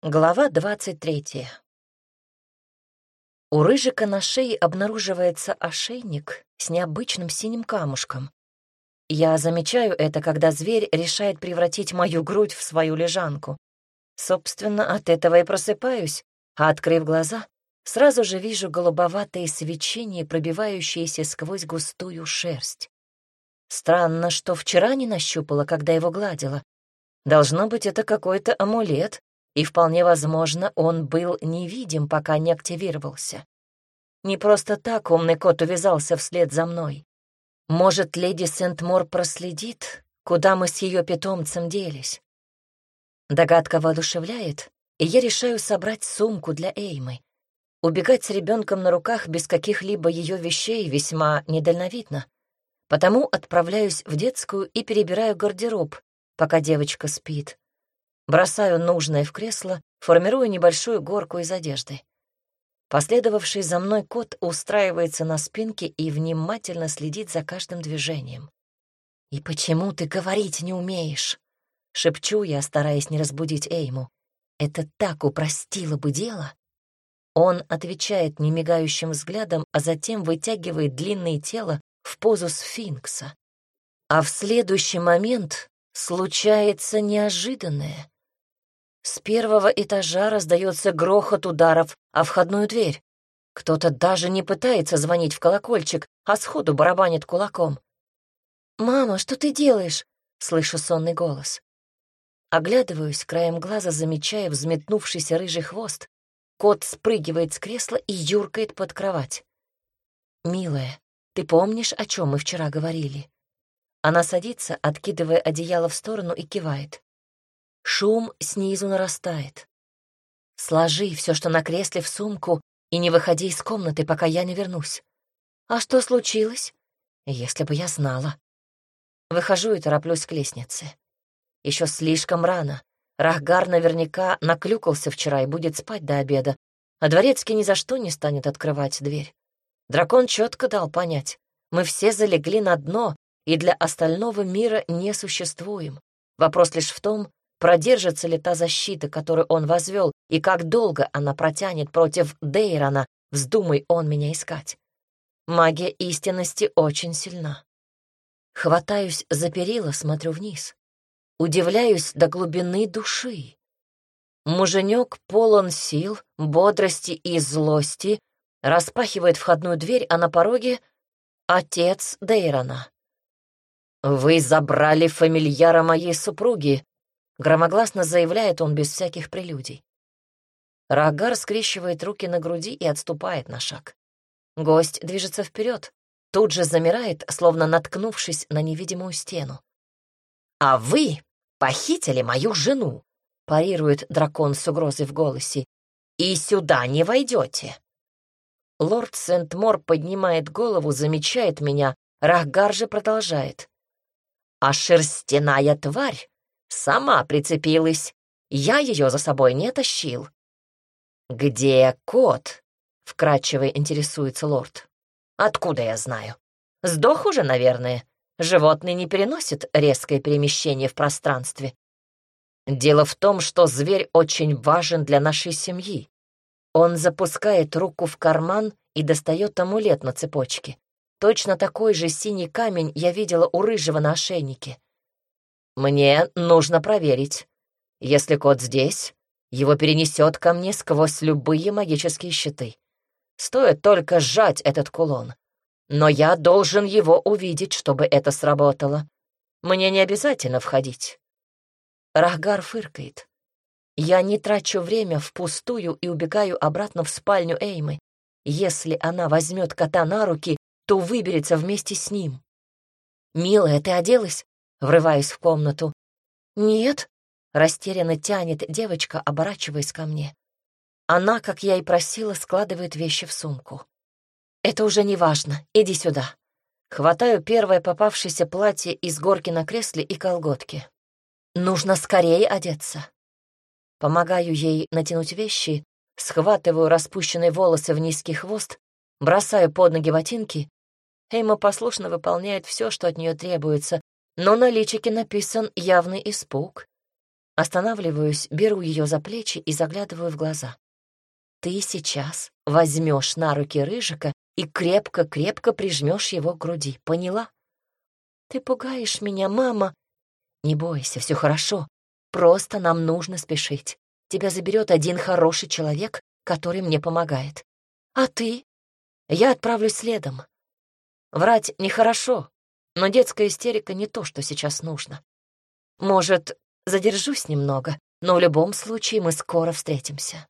Глава 23. У Рыжика на шее обнаруживается ошейник с необычным синим камушком. Я замечаю это, когда зверь решает превратить мою грудь в свою лежанку. Собственно, от этого и просыпаюсь, а, открыв глаза, сразу же вижу голубоватые свечения, пробивающиеся сквозь густую шерсть. Странно, что вчера не нащупала, когда его гладила. Должно быть, это какой-то амулет. И вполне возможно, он был невидим, пока не активировался. Не просто так умный кот увязался вслед за мной. Может, леди Сент-Мор проследит, куда мы с ее питомцем делись? Догадка воодушевляет, и я решаю собрать сумку для Эймы. Убегать с ребенком на руках без каких-либо ее вещей весьма недальновидно. Потому отправляюсь в детскую и перебираю гардероб, пока девочка спит. Бросаю нужное в кресло, формирую небольшую горку из одежды. Последовавший за мной кот устраивается на спинке и внимательно следит за каждым движением. «И почему ты говорить не умеешь?» — шепчу я, стараясь не разбудить Эйму. «Это так упростило бы дело». Он отвечает немигающим взглядом, а затем вытягивает длинное тело в позу сфинкса. А в следующий момент случается неожиданное. С первого этажа раздается грохот ударов о входную дверь. Кто-то даже не пытается звонить в колокольчик, а сходу барабанит кулаком. «Мама, что ты делаешь?» — слышу сонный голос. Оглядываюсь, краем глаза замечая взметнувшийся рыжий хвост. Кот спрыгивает с кресла и юркает под кровать. «Милая, ты помнишь, о чем мы вчера говорили?» Она садится, откидывая одеяло в сторону, и кивает. Шум снизу нарастает. «Сложи все, что на кресле, в сумку, и не выходи из комнаты, пока я не вернусь». «А что случилось?» «Если бы я знала». Выхожу и тороплюсь к лестнице. Еще слишком рано. Рахгар наверняка наклюкался вчера и будет спать до обеда, а дворецкий ни за что не станет открывать дверь. Дракон четко дал понять: мы все залегли на дно и для остального мира не существуем. Вопрос лишь в том, продержится ли та защита, которую он возвел, и как долго она протянет против Дейрона, вздумай он меня искать. Магия истинности очень сильна. Хватаюсь за перила, смотрю вниз. Удивляюсь до глубины души. Муженек полон сил, бодрости и злости, распахивает входную дверь, а на пороге — отец Дейрона. «Вы забрали фамильяра моей супруги», — громогласно заявляет он без всяких прелюдий. Рахгар скрещивает руки на груди и отступает на шаг. Гость движется вперед, тут же замирает, словно наткнувшись на невидимую стену. «А вы похитили мою жену», — парирует дракон с угрозой в голосе, «и сюда не войдете». Лорд Сент-Мор поднимает голову, замечает меня, Рахгар же продолжает. «А шерстяная тварь сама прицепилась, я ее за собой не тащил». «Где кот?» — вкратчиво интересуется лорд. «Откуда я знаю? Сдох уже, наверное. Животные не переносят резкое перемещение в пространстве. Дело в том, что зверь очень важен для нашей семьи. Он запускает руку в карман и достает амулет на цепочке. Точно такой же синий камень я видела у рыжего на ошейнике. Мне нужно проверить. Если кот здесь, его перенесет ко мне сквозь любые магические щиты. Стоит только сжать этот кулон. Но я должен его увидеть, чтобы это сработало. Мне не обязательно входить». Рахгар фыркает. Я не трачу время впустую и убегаю обратно в спальню Эймы. Если она возьмет кота на руки, то выберется вместе с ним. «Милая, ты оделась?» — врываюсь в комнату. «Нет», — растерянно тянет девочка, оборачиваясь ко мне. Она, как я и просила, складывает вещи в сумку. «Это уже не важно. Иди сюда». Хватаю первое попавшееся платье из горки на кресле и колготки. Нужно скорее одеться. Помогаю ей натянуть вещи, схватываю распущенные волосы в низкий хвост, бросаю под ноги ботинки. Эйма послушно выполняет все, что от нее требуется, но на личике написан явный испуг. Останавливаюсь, беру ее за плечи и заглядываю в глаза. Ты сейчас возьмешь на руки Рыжика и крепко-крепко прижмешь его к груди. Поняла? Ты пугаешь меня, мама. Не бойся, все хорошо. Просто нам нужно спешить. Тебя заберет один хороший человек, который мне помогает. А ты? Я отправлюсь следом. Врать нехорошо, но детская истерика не то, что сейчас нужно. Может, задержусь немного, но в любом случае мы скоро встретимся.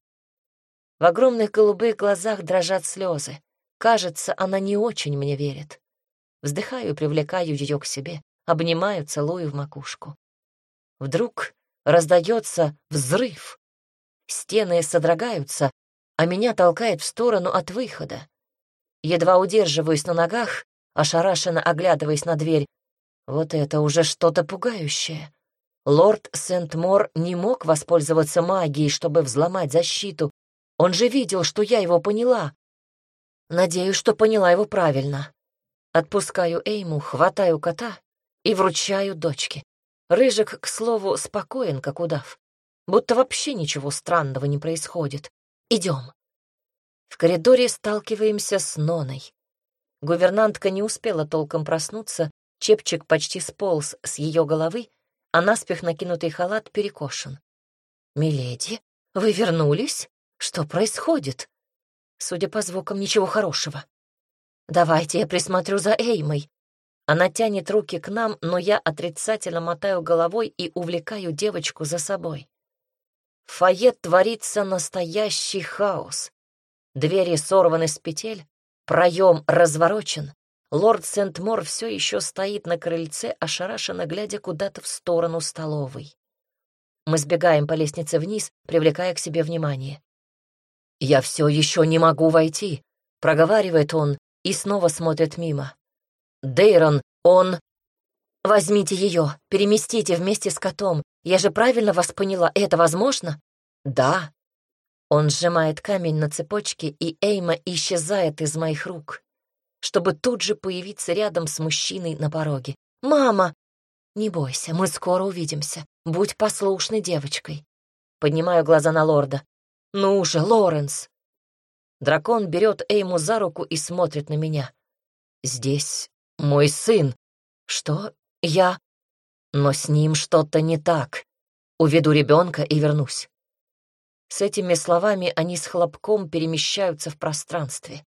В огромных голубых глазах дрожат слезы. Кажется, она не очень мне верит. Вздыхаю и привлекаю ее к себе, обнимаю, целую в макушку. Вдруг раздается взрыв. Стены содрогаются, а меня толкает в сторону от выхода. Едва удерживаюсь на ногах, ошарашенно оглядываясь на дверь. Вот это уже что-то пугающее. Лорд Сент-Мор не мог воспользоваться магией, чтобы взломать защиту. Он же видел, что я его поняла. Надеюсь, что поняла его правильно. Отпускаю Эйму, хватаю кота и вручаю дочке. Рыжик, к слову, спокоен, как удав. Будто вообще ничего странного не происходит. Идем. В коридоре сталкиваемся с Ноной. Гувернантка не успела толком проснуться, чепчик почти сполз с ее головы, а наспех накинутый халат перекошен. «Миледи, вы вернулись? Что происходит?» Судя по звукам, ничего хорошего. «Давайте я присмотрю за Эймой». Она тянет руки к нам, но я отрицательно мотаю головой и увлекаю девочку за собой. В фойе творится настоящий хаос. Двери сорваны с петель, проем разворочен. Лорд Сент-Мор все еще стоит на крыльце, ошарашенно глядя куда-то в сторону столовой. Мы сбегаем по лестнице вниз, привлекая к себе внимание. «Я все еще не могу войти», — проговаривает он и снова смотрит мимо. «Дейрон, он...» «Возьмите ее, переместите вместе с котом. Я же правильно вас поняла, это возможно?» «Да». Он сжимает камень на цепочке, и Эйма исчезает из моих рук, чтобы тут же появиться рядом с мужчиной на пороге. «Мама!» «Не бойся, мы скоро увидимся. Будь послушной девочкой». Поднимаю глаза на лорда. «Ну же, Лоренс!» Дракон берет Эйму за руку и смотрит на меня. «Здесь мой сын». «Что? Я...» «Но с ним что-то не так. Уведу ребенка и вернусь». С этими словами они с хлопком перемещаются в пространстве.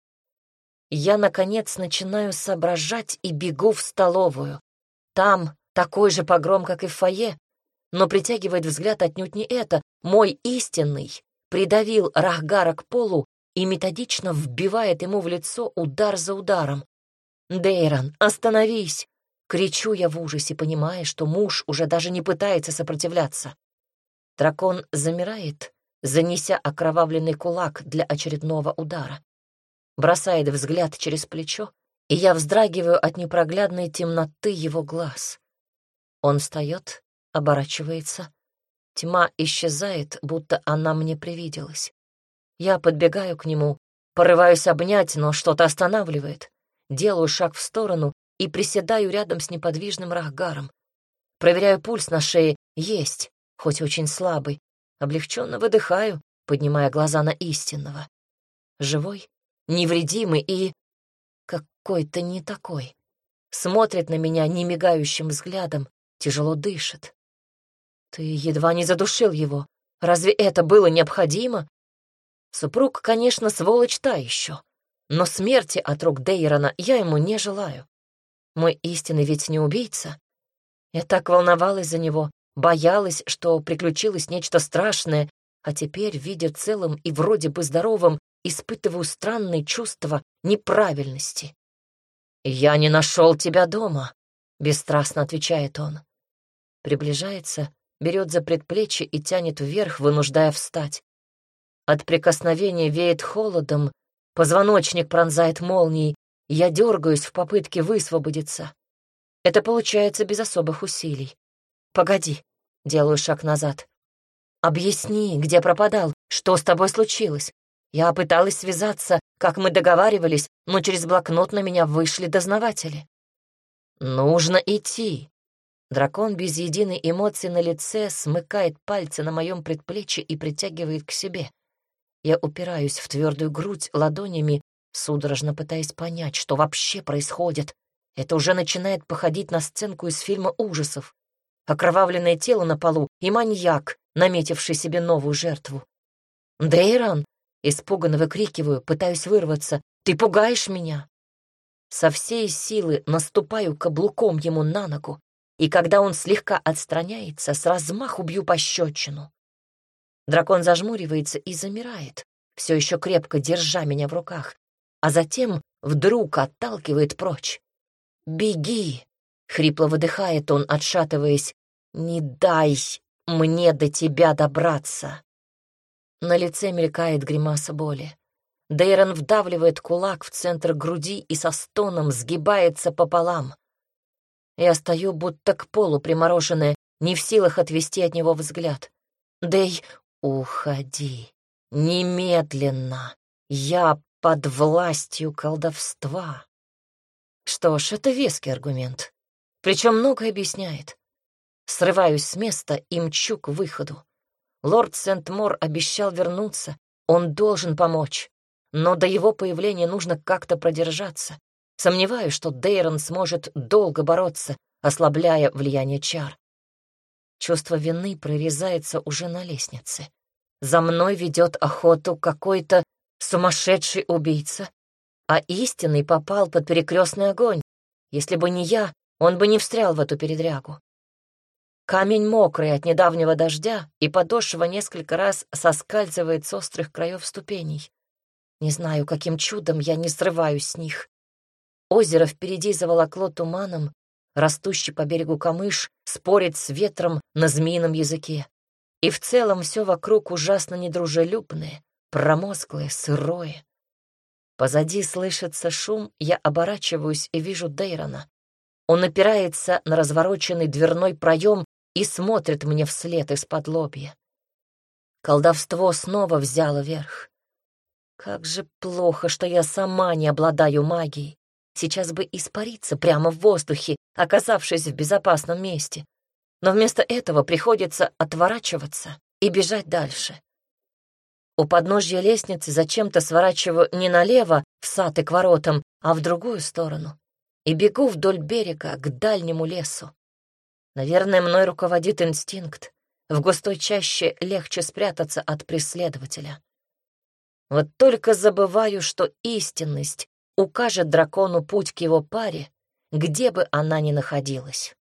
Я, наконец, начинаю соображать и бегу в столовую. Там такой же погром, как и в фойе, но притягивает взгляд отнюдь не это. Мой истинный придавил Рахгара к полу и методично вбивает ему в лицо удар за ударом. «Дейрон, остановись!» — кричу я в ужасе, понимая, что муж уже даже не пытается сопротивляться. Дракон замирает, занеся окровавленный кулак для очередного удара. Бросает взгляд через плечо, и я вздрагиваю от непроглядной темноты его глаз. Он встает, оборачивается. Тьма исчезает, будто она мне привиделась. Я подбегаю к нему, порываюсь обнять, но что-то останавливает. Делаю шаг в сторону и приседаю рядом с неподвижным Рахгаром. Проверяю пульс на шее. Есть, хоть очень слабый. Облегченно выдыхаю, поднимая глаза на истинного. Живой, невредимый и... какой-то не такой. Смотрит на меня немигающим взглядом, тяжело дышит. Ты едва не задушил его. Разве это было необходимо? Супруг, конечно, сволочь та еще. Но смерти от рук Дейрона я ему не желаю. Мой истинный ведь не убийца. Я так волновалась за него, боялась, что приключилось нечто страшное, а теперь, видя целым и вроде бы здоровым, испытываю странные чувства неправильности. «Я не нашел тебя дома», — бесстрастно отвечает он. Приближается, берет за предплечье и тянет вверх, вынуждая встать. От прикосновения веет холодом, позвоночник пронзает молнией, я дергаюсь в попытке высвободиться. Это получается без особых усилий. «Погоди», — делаю шаг назад. «Объясни, где пропадал, что с тобой случилось. Я пыталась связаться, как мы договаривались, но через блокнот на меня вышли дознаватели». «Нужно идти». Дракон без единой эмоции на лице смыкает пальцы на моем предплечье и притягивает к себе. Я упираюсь в твердую грудь ладонями, судорожно пытаясь понять, что вообще происходит. Это уже начинает походить на сценку из фильма ужасов. Окровавленное тело на полу и маньяк, наметивший себе новую жертву. «Дейрон!» — испуганно выкрикиваю, пытаюсь вырваться. «Ты пугаешь меня!» Со всей силы наступаю каблуком ему на ногу, и когда он слегка отстраняется, с размаху бью пощечину. Дракон зажмуривается и замирает, все еще крепко держа меня в руках, а затем вдруг отталкивает прочь. «Беги!» — хрипло выдыхает он, отшатываясь. «Не дай мне до тебя добраться!» На лице мелькает гримаса боли. Дейрон вдавливает кулак в центр груди и со стоном сгибается пополам. Я стою, будто к полу примороженная, не в силах отвести от него взгляд. «Дей, уходи! Немедленно! Я под властью колдовства!» Что ж, это веский аргумент. Причем многое объясняет. Срываюсь с места и мчу к выходу. Лорд Сент-Мор обещал вернуться. Он должен помочь. Но до его появления нужно как-то продержаться. Сомневаюсь, что Дейрон сможет долго бороться, ослабляя влияние чар. Чувство вины прорезается уже на лестнице. За мной ведет охоту какой-то сумасшедший убийца, а истинный попал под перекрестный огонь. Если бы не я, он бы не встрял в эту передрягу. Камень мокрый от недавнего дождя, и подошва несколько раз соскальзывает с острых краев ступеней. Не знаю, каким чудом я не срываюсь с них. Озеро впереди заволокло туманом, растущий по берегу камыш спорит с ветром на змеином языке. И в целом все вокруг ужасно недружелюбное, промозглое, сырое. Позади слышится шум, я оборачиваюсь и вижу Дейрона. Он опирается на развороченный дверной проем и смотрит мне вслед из-под лобья. Колдовство снова взяло верх. Как же плохо, что я сама не обладаю магией. Сейчас бы испариться прямо в воздухе, оказавшись в безопасном месте. Но вместо этого приходится отворачиваться и бежать дальше. У подножья лестницы зачем-то сворачиваю не налево, в сад и к воротам, а в другую сторону. И бегу вдоль берега к дальнему лесу. Наверное, мной руководит инстинкт. В густой чаще легче спрятаться от преследователя. Вот только забываю, что истинность укажет дракону путь к его паре, где бы она ни находилась.